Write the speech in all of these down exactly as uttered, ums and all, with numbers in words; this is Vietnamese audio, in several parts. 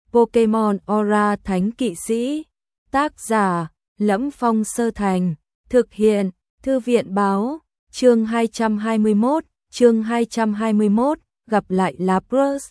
Pokemon Aura Thánh Kỵ Sĩ. Tác giả Lẫm Phong Sơ Thành. Thực hiện Thư viện Báo. Chương hai trăm hai mươi mốt. Chương hai trăm hai mươi mốt. Gặp lại Lapras.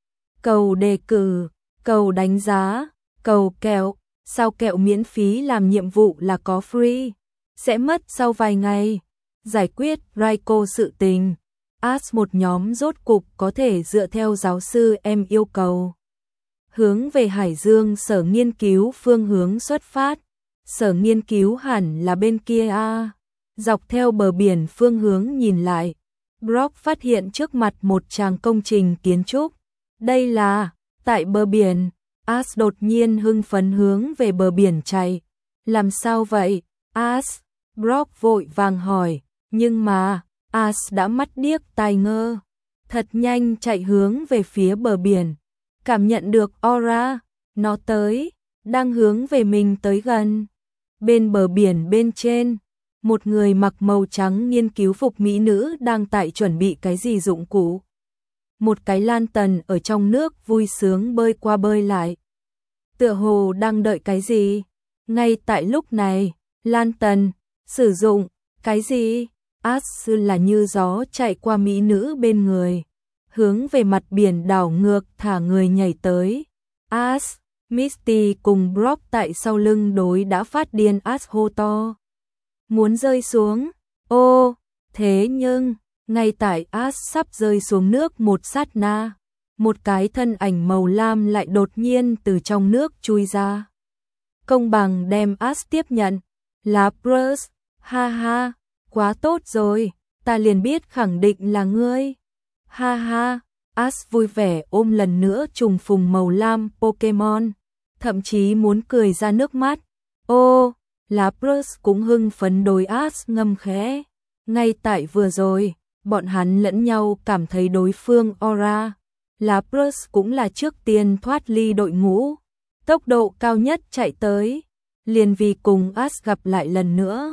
Cầu đề cử, cầu đánh giá, cầu kẹo. Sao kẹo miễn phí làm nhiệm vụ là có free. Sẽ mất sau vài ngày. Giải quyết Raikou sự tình. Ash một nhóm rốt cục có thể dựa theo giáo sư em yêu cầu. Hướng về Hải Dương sở nghiên cứu phương hướng xuất phát. Sở nghiên cứu hẳn là bên kia a. Dọc theo bờ biển phương hướng nhìn lại. Brock phát hiện trước mặt một tràng công trình kiến trúc. Đây là, tại bờ biển. Ash đột nhiên hưng phấn hướng về bờ biển chạy. Làm sao vậy, Ash? Brock vội vàng hỏi. Nhưng mà, Ash đã mắt điếc tai ngơ. Thật nhanh chạy hướng về phía bờ biển. Cảm nhận được aura, nó tới, đang hướng về mình tới gần. Bên bờ biển bên trên, một người mặc màu trắng nghiên cứu phục mỹ nữ đang tại chuẩn bị cái gì dụng cụ. Một cái lan tần ở trong nước vui sướng bơi qua bơi lại. Tựa hồ đang đợi cái gì. Ngay tại lúc này, lan tần, sử dụng, cái gì? Ash là như gió chạy qua mỹ nữ bên người. Hướng về mặt biển đảo ngược thả người nhảy tới. Ash, Misty cùng Brock tại sau lưng đối đã phát điên. Ash hô to. Muốn rơi xuống. Ô, thế nhưng, ngay tại Ash sắp rơi xuống nước một sát na. Một cái thân ảnh màu lam lại đột nhiên từ trong nước chui ra. Công bằng đem Ash tiếp nhận. Lapras, ha ha, quá tốt rồi, ta liền biết khẳng định là ngươi. Ha ha, Ash vui vẻ ôm lần nữa trùng phùng màu lam Pokemon, thậm chí muốn cười ra nước mắt. Ô, Lapras cũng hưng phấn đối Ash ngâm khẽ. Ngay tại vừa rồi, bọn hắn lẫn nhau cảm thấy đối phương aura. Lapras cũng là trước tiên thoát ly đội ngũ, tốc độ cao nhất chạy tới, liền vì cùng Ash gặp lại lần nữa.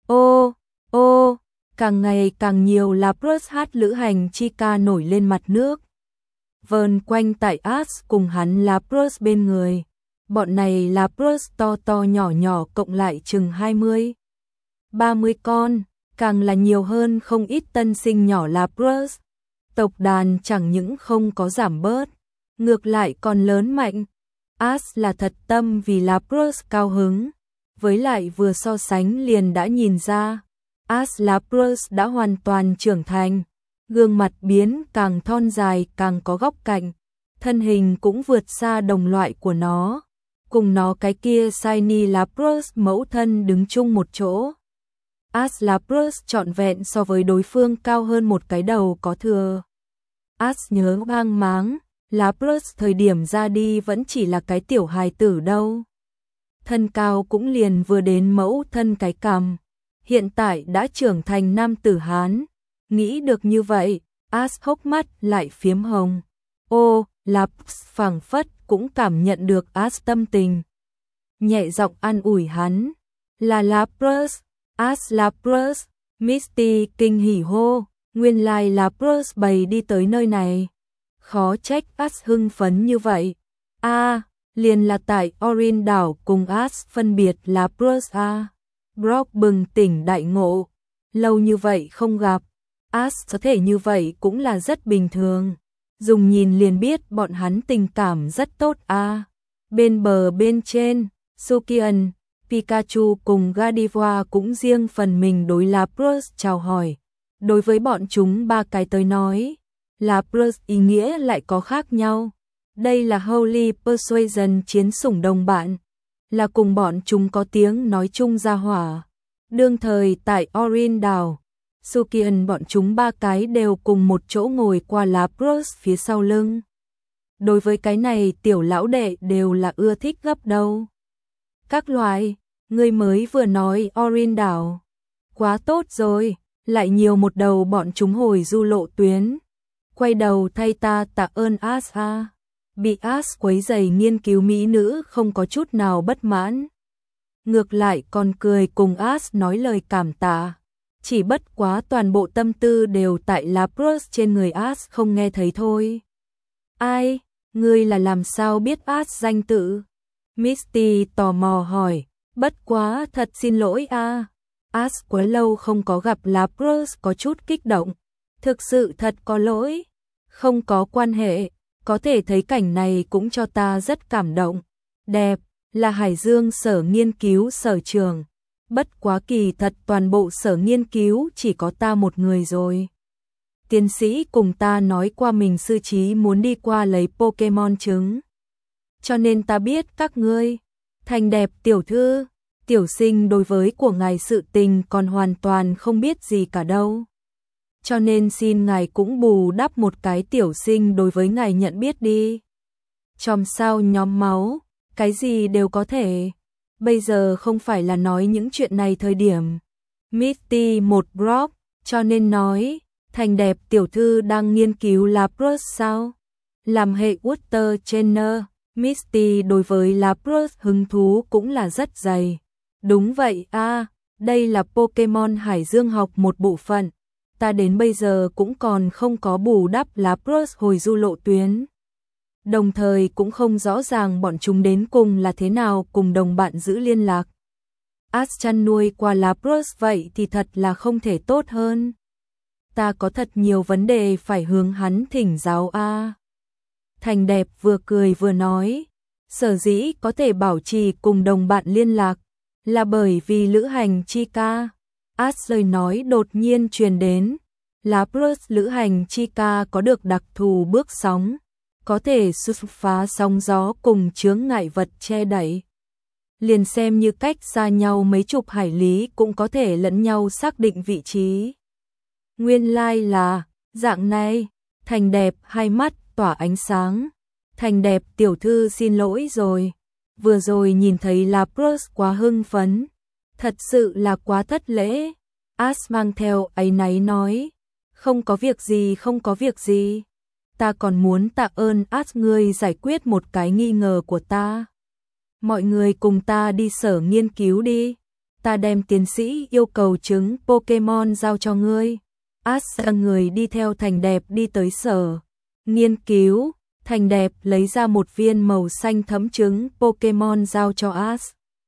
Ô, ô, càng ngày càng nhiều Lapras hát lữ hành chi ca nổi lên mặt nước. Vờn quanh tại Ash cùng hắn Lapras bên người. Bọn này Lapras to to nhỏ nhỏ cộng lại chừng hai mươi, ba mươi con, càng là nhiều hơn không ít tân sinh nhỏ Lapras. Tộc đàn chẳng những không có giảm bớt, ngược lại còn lớn mạnh. Ash là thật tâm vì Lapras cao hứng. Với lại vừa so sánh liền đã nhìn ra. Ash Lapras đã hoàn toàn trưởng thành, gương mặt biến càng thon dài càng có góc cạnh, thân hình cũng vượt xa đồng loại của nó, cùng nó cái kia Shiny Lapras mẫu thân đứng chung một chỗ. Ash Lapras trọn vẹn so với đối phương cao hơn một cái đầu có thừa. Ash nhớ hoang máng, Lapras thời điểm ra đi vẫn chỉ là cái tiểu hài tử đâu. Thân cao cũng liền vừa đến mẫu thân cái cằm. Hiện tại đã trưởng thành nam tử Hán. Nghĩ được như vậy, Ash hốc mắt lại phiếm hồng. Ô, Lapras phảng phất cũng cảm nhận được Ash tâm tình. Nhẹ giọng an ủi hắn. Là Lapras, Ash Lapras, Misty kinh hỉ hô. Nguyên lai Lapras bày đi tới nơi này. Khó trách Ash hưng phấn như vậy. A, à, liền là tại Orin đảo cùng Ash phân biệt Lapras a. À. Brock bừng tỉnh đại ngộ. Lâu như vậy không gặp. Ash có thể như vậy cũng là rất bình thường. Dùng nhìn liền biết bọn hắn tình cảm rất tốt a. À. Bên bờ bên trên, Sukian, Pikachu cùng Gardevoir cũng riêng phần mình đối Lapras chào hỏi. Đối với bọn chúng ba cái tới nói, Lapras ý nghĩa lại có khác nhau. Đây là Holy Persuasion chiến sủng đồng bạn, là cùng bọn chúng có tiếng nói chung ra hỏa. Đương thời tại Orin đảo, Sukian bọn chúng ba cái đều cùng một chỗ ngồi qua Lapras phía sau lưng. Đối với cái này tiểu lão đệ đều là ưa thích gấp đâu. Các loại, người mới vừa nói Orin đảo. Quá tốt rồi, lại nhiều một đầu bọn chúng hồi du lộ tuyến. Quay đầu thay ta tạ ơn Ash a. Bị Ash quấy rầy nghiên cứu mỹ nữ không có chút nào bất mãn. Ngược lại còn cười cùng Ash nói lời cảm tạ. Chỉ bất quá toàn bộ tâm tư đều tại Lapras trên người Ash không nghe thấy thôi. Ai, Ngươi là làm sao biết As danh tự? Misty tò mò hỏi. Bất quá thật xin lỗi a. As quá lâu không có gặp Lapras có chút kích động. Thực sự thật có lỗi. Không có quan hệ, có thể thấy cảnh này cũng cho ta rất cảm động. Đẹp, là Hải Dương sở nghiên cứu sở trường. Bất quá kỳ thật toàn bộ sở nghiên cứu chỉ có ta một người rồi. Tiến sĩ cùng ta nói qua mình sư trí muốn đi qua lấy Pokemon trứng. Cho nên ta biết các ngươi. Thành đẹp tiểu thư, tiểu sinh đối với của ngài sự tình còn hoàn toàn không biết gì cả đâu. Cho nên xin ngài cũng bù đắp một cái tiểu sinh đối với ngài nhận biết đi. Chòm sao nhóm máu, cái gì đều có thể. Bây giờ không phải là nói những chuyện này thời điểm. Misty một Brock, cho nên nói, thành đẹp tiểu thư đang nghiên cứu Lapras sao? Làm hệ Water Trainer, Misty đối với Lapras hứng thú cũng là rất dày. Đúng vậy a, à, đây là Pokemon Hải Dương học một bộ phận. Ta đến bây giờ cũng còn không có bù đắp Lapras hồi du lộ tuyến. Đồng thời cũng không rõ ràng bọn chúng đến cùng là thế nào cùng đồng bạn giữ liên lạc. As chăn nuôi qua Lapras vậy thì thật là không thể tốt hơn. Ta có thật nhiều vấn đề phải hướng hắn thỉnh giáo a. À. Thành đẹp vừa cười vừa nói, sở dĩ có thể bảo trì cùng đồng bạn liên lạc là bởi vì lữ hành chi ca. As lời nói đột nhiên truyền đến, Lapras lữ hành chi ca có được đặc thù bước sóng, có thể xuất phá sóng gió cùng chướng ngại vật che đậy. Liền xem như cách xa nhau mấy chục hải lý cũng có thể lẫn nhau xác định vị trí. Nguyên lai like là, dạng này, thành đẹp hai mắt tỏa ánh sáng. Thành đẹp tiểu thư xin lỗi rồi. Vừa rồi nhìn thấy Lapras quá hưng phấn. Thật sự là quá thất lễ. As mang theo áy náy nói. Không có việc gì, không có việc gì. Ta còn muốn tạ ơn As ngươi giải quyết một cái nghi ngờ của ta. Mọi người cùng ta đi sở nghiên cứu đi. Ta đem tiến sĩ yêu cầu trứng Pokemon giao cho ngươi. As người đi theo thành đẹp đi tới sở nghiên cứu. Thành đẹp lấy ra một viên màu xanh thẫm trứng Pokemon giao cho As.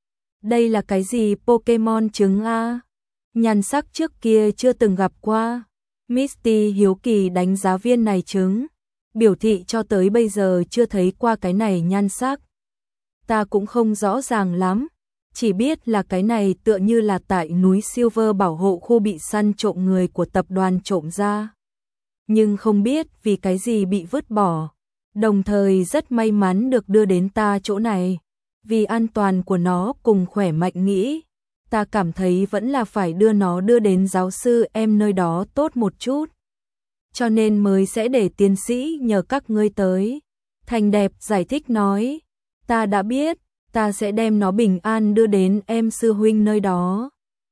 Đây là cái gì Pokemon trứng a? Nhan sắc trước kia chưa từng gặp qua. Misty hiếu kỳ đánh giá viên này trứng, biểu thị cho tới bây giờ chưa thấy qua cái này nhan sắc. Ta cũng không rõ ràng lắm, chỉ biết là cái này tựa như là tại núi Silver bảo hộ khu bị săn trộm người của tập đoàn trộm ra. Nhưng không biết vì cái gì bị vứt bỏ. Đồng thời rất may mắn được đưa đến ta chỗ này. Vì an toàn của nó cùng khỏe mạnh nghĩ, ta cảm thấy vẫn là phải đưa nó đưa đến giáo sư em nơi đó tốt một chút. Cho nên mới sẽ để tiến sĩ nhờ các ngươi tới. Thành đẹp giải thích nói, ta đã biết, ta sẽ đem nó bình an đưa đến em sư huynh nơi đó.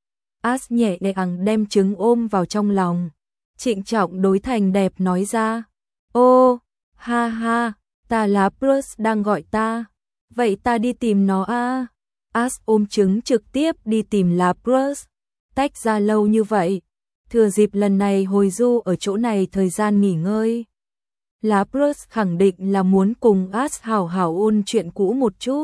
As nhẹ nhàng đem trứng ôm vào trong lòng, trịnh trọng đối thành đẹp nói ra, ô, ha ha, ta Lapras đang gọi ta, vậy ta đi tìm nó a. À. As ôm trứng trực tiếp đi tìm Lapras, tách ra lâu như vậy, thừa dịp lần này hồi du ở chỗ này thời gian nghỉ ngơi. Lapras khẳng định là muốn cùng As hảo hảo ôn chuyện cũ một chút.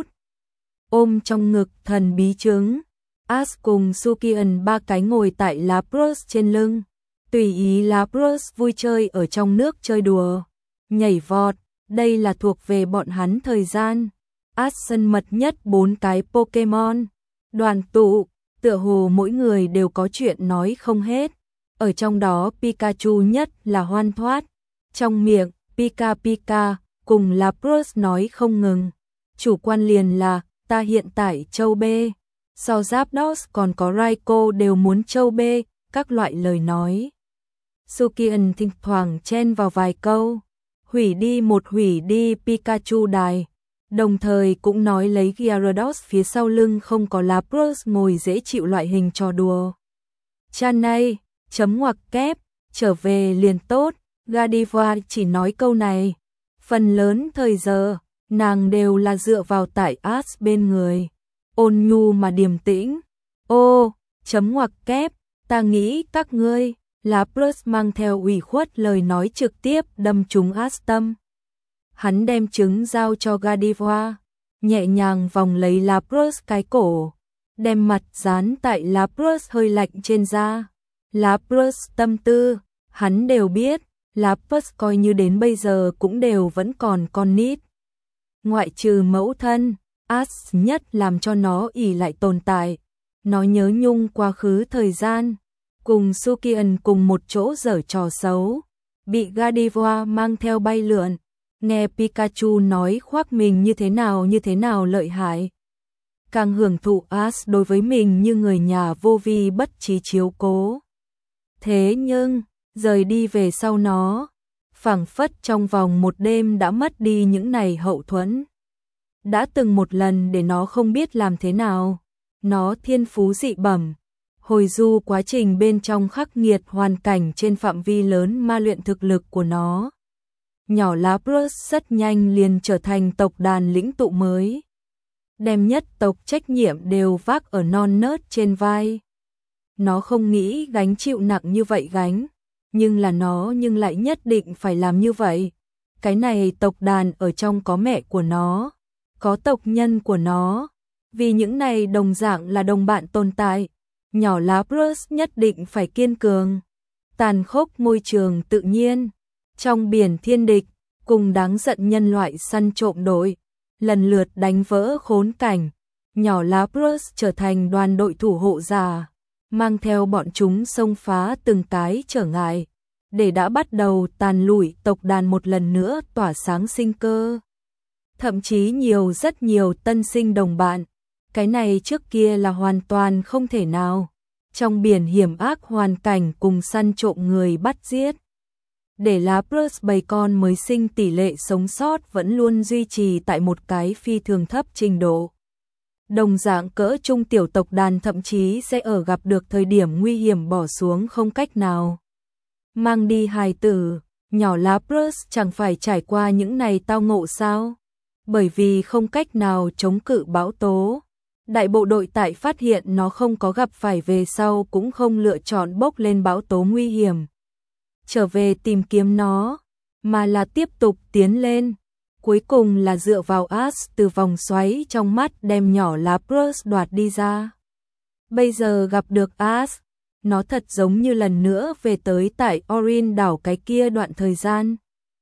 Ôm trong ngực thần bí trứng, As cùng Sukian ba cái ngồi tại Lapras trên lưng, tùy ý Lapras vui chơi ở trong nước chơi đùa, nhảy vọt, đây là thuộc về bọn hắn thời gian. As sân mật nhất bốn cái Pokemon, đoàn tụ, tựa hồ mỗi người đều có chuyện nói không hết. Ở trong đó Pikachu nhất là hoan thoát, trong miệng Pika Pika cùng Lapras nói không ngừng. Chủ quan liền là ta hiện tại châu B, so Zapdos còn có Raikou đều muốn châu B, các loại lời nói. Sukian thỉnh thoảng chen vào vài câu, hủy đi một hủy đi Pikachu đài. Đồng thời cũng nói lấy Gyarados phía sau lưng không có Lapras ngồi dễ chịu loại hình trò đùa. Chan này, chấm ngoặc kép, trở về liền tốt, Gardevoir chỉ nói câu này. Phần lớn thời giờ, nàng đều là dựa vào tại As bên người. Ôn nhu mà điềm tĩnh. Ô, chấm ngoặc kép, ta nghĩ các ngươi, Lapras mang theo ủy khuất lời nói trực tiếp đâm trúng As tâm. hắn đem trứng giao cho Godiva, nhẹ nhàng vòng lấy Lapras cái cổ, đem mặt dán tại Lapras hơi lạnh trên da. Lapras tâm tư, hắn đều biết, Lapras coi như đến bây giờ cũng đều vẫn còn con nít. Ngoại trừ mẫu thân, Ash nhất làm cho nó ỉ lại tồn tại. Nó nhớ nhung quá khứ thời gian, cùng Sukian cùng một chỗ giở trò xấu, bị Godiva mang theo bay lượn, nghe Pikachu nói khoác mình như thế nào như thế nào lợi hại. Càng hưởng thụ Ash đối với mình như người nhà vô vi bất trí chiếu cố. Thế nhưng, rời đi về sau nó, phảng phất trong vòng một đêm đã mất đi những này hậu thuẫn. Đã từng một lần để nó không biết làm thế nào, nó thiên phú dị bẩm, hồi du quá trình bên trong khắc nghiệt hoàn cảnh trên phạm vi lớn ma luyện thực lực của nó. Nhỏ Lapras rất nhanh liền trở thành tộc đàn lĩnh tụ mới. Đem nhất tộc trách nhiệm đều vác ở non nớt trên vai. Nó không nghĩ gánh chịu nặng như vậy gánh, nhưng là nó nhưng lại nhất định phải làm như vậy. Cái này tộc đàn ở trong có mẹ của nó, có tộc nhân của nó, vì những này đồng dạng là đồng bạn tồn tại. Nhỏ Lapras nhất định phải kiên cường. Tàn khốc môi trường tự nhiên, trong biển thiên địch, cùng đáng giận nhân loại săn trộm đội, lần lượt đánh vỡ khốn cảnh. Nhỏ Lapras trở thành đoàn đội thủ hộ giả, mang theo bọn chúng xông phá từng cái trở ngại, để đã bắt đầu tàn lụi tộc đàn một lần nữa tỏa sáng sinh cơ. Thậm chí nhiều rất nhiều tân sinh đồng bạn, cái này trước kia là hoàn toàn không thể nào. Trong biển hiểm ác hoàn cảnh cùng săn trộm người bắt giết, để Lapras bầy con mới sinh tỷ lệ sống sót vẫn luôn duy trì tại một cái phi thường thấp trình độ. Đồng dạng cỡ trung tiểu tộc đàn thậm chí sẽ ở gặp được thời điểm nguy hiểm bỏ xuống không cách nào mang đi hài tử. Nhỏ Lapras chẳng phải trải qua những này tao ngộ sao? Bởi vì không cách nào chống cự bão tố, đại bộ đội tại phát hiện nó không có gặp phải về sau cũng không lựa chọn bốc lên bão tố nguy hiểm trở về tìm kiếm nó, mà là tiếp tục tiến lên. Cuối cùng là dựa vào Ash từ vòng xoáy trong mắt đem nhỏ Lapras đoạt đi ra. Bây giờ gặp được Ash, nó thật giống như lần nữa về tới tại Orin đảo cái kia đoạn thời gian.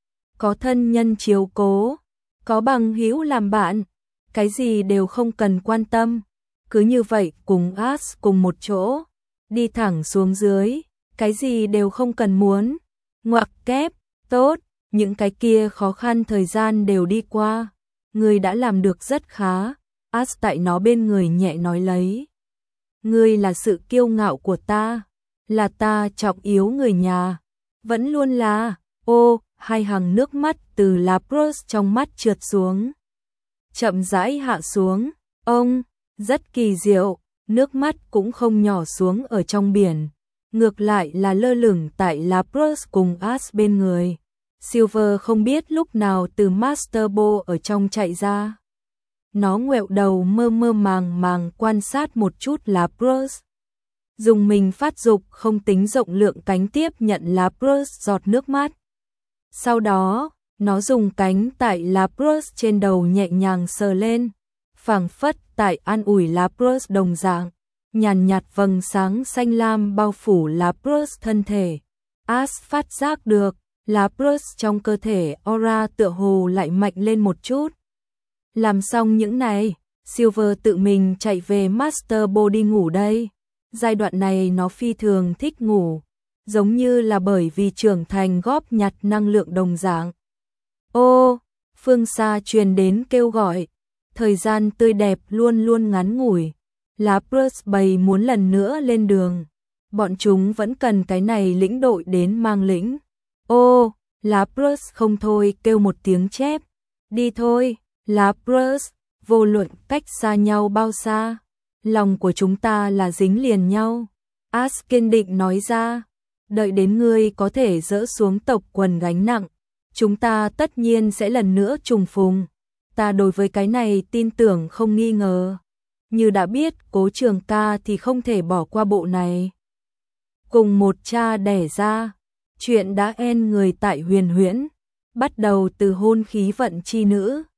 Có thân nhân chiếu cố, có bằng hữu làm bạn, cái gì đều không cần quan tâm. Cứ như vậy cùng Ash cùng một chỗ, đi thẳng xuống dưới, cái gì đều không cần muốn. Ngoặc kép, tốt, những cái kia khó khăn thời gian đều đi qua. Ngươi đã làm được rất khá, Ash tại nó bên người nhẹ nói lấy. Ngươi là sự kiêu ngạo của ta, là ta trọng yếu người nhà, vẫn luôn là. Ô, hai hàng nước mắt từ Lapras trong mắt trượt xuống, chậm rãi hạ xuống. Ông, rất kỳ diệu, nước mắt cũng không nhỏ xuống ở trong biển, ngược lại là lơ lửng tại Lapras cùng Ash bên người. Silver không biết lúc nào từ Master Ball ở trong chạy ra. Nó ngoẹo đầu mơ mơ màng màng quan sát một chút Lapras. Dùng mình phát dục không tính rộng lượng cánh tiếp nhận Lapras giọt nước mắt. Sau đó, nó dùng cánh tại Lapras trên đầu nhẹ nhàng sờ lên, phảng phất tại an ủi Lapras đồng dạng. Nhàn nhạt vầng sáng xanh lam bao phủ Lapras thân thể. Ash phát giác được, Lapras trong cơ thể aura tựa hồ lại mạnh lên một chút. Làm xong những này, Silver tự mình chạy về Master Ball đi ngủ đây. Giai đoạn này nó phi thường thích ngủ, giống như là bởi vì trưởng thành góp nhặt năng lượng đồng dạng. Ô, phương xa truyền đến kêu gọi, thời gian tươi đẹp luôn luôn ngắn ngủi. Lapras bầy muốn lần nữa lên đường, bọn chúng vẫn cần cái này lĩnh đội đến mang lĩnh. Ô, Lapras không thôi kêu một tiếng chép. Đi thôi, Lapras, vô luận cách xa nhau bao xa, lòng của chúng ta là dính liền nhau. Ash kiên định nói ra, đợi đến ngươi có thể dỡ xuống tộc quần gánh nặng, chúng ta tất nhiên sẽ lần nữa trùng phùng. Ta đối với cái này tin tưởng không nghi ngờ. Như đã biết Cố Trường Ca thì không thể bỏ qua bộ này. Cùng một cha đẻ ra, chuyện đã en người tại Huyền Huyễn. bắt đầu từ hôn khí vận chi nữ.